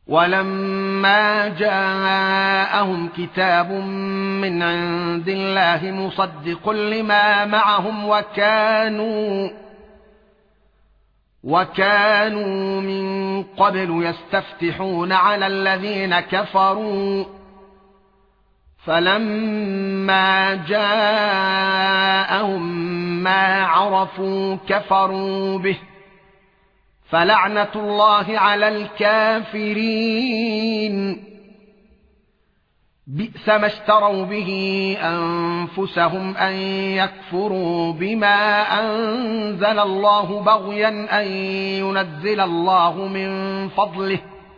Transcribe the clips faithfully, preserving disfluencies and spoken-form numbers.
ولما جاءهم كتاب من عند الله مصدق لما معهم وكانوا وكانوا من قبل يستفتحون على الذين كفروا فلما جاءهم ما عرفوا كفروا به فلعنة الله على الكافرين بئس ما اشتروا به أنفسهم أن يكفروا بما أنزل الله بغيا أن ينزل الله من فضله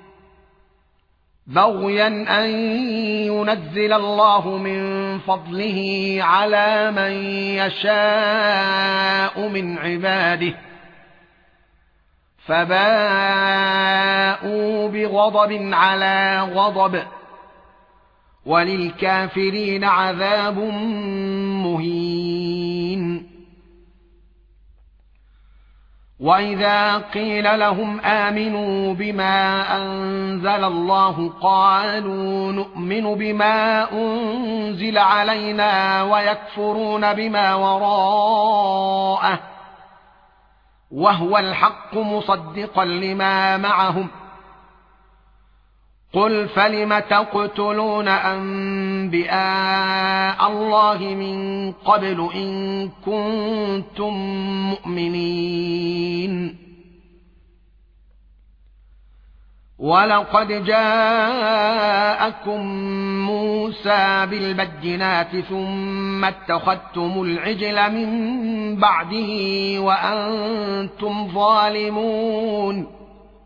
بغيا أن ينزل الله من فضله على من يشاء من عباده فباءوا بغضب على غضب وللكافرين عذاب مهين. وإذا قيل لهم آمنوا بما أنزل الله قالوا نؤمن بما أنزل علينا ويكفرون بما وراءه وهو الحق مصدقا لما معهم قل فلم تقتلون أنبياء الله من قبل إن كنتم مؤمنين ولقد جاءكم موسى بالبينات ثم اتخذتم العجل من بعده وأنتم ظالمون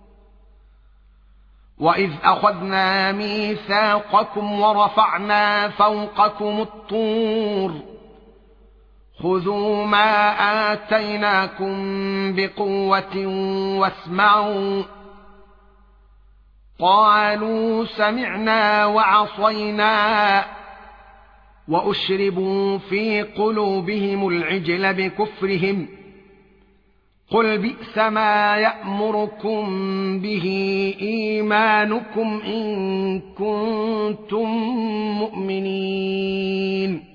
وإذ أخذنا ميثاقكم ورفعنا فوقكم الطور خذوا ما آتيناكم بقوة واسمعوا قالوا سمعنا وعصينا وأشربوا في قلوبهم العجل بكفرهم قل بئس ما يأمركم به إيمانكم إن كنتم مؤمنين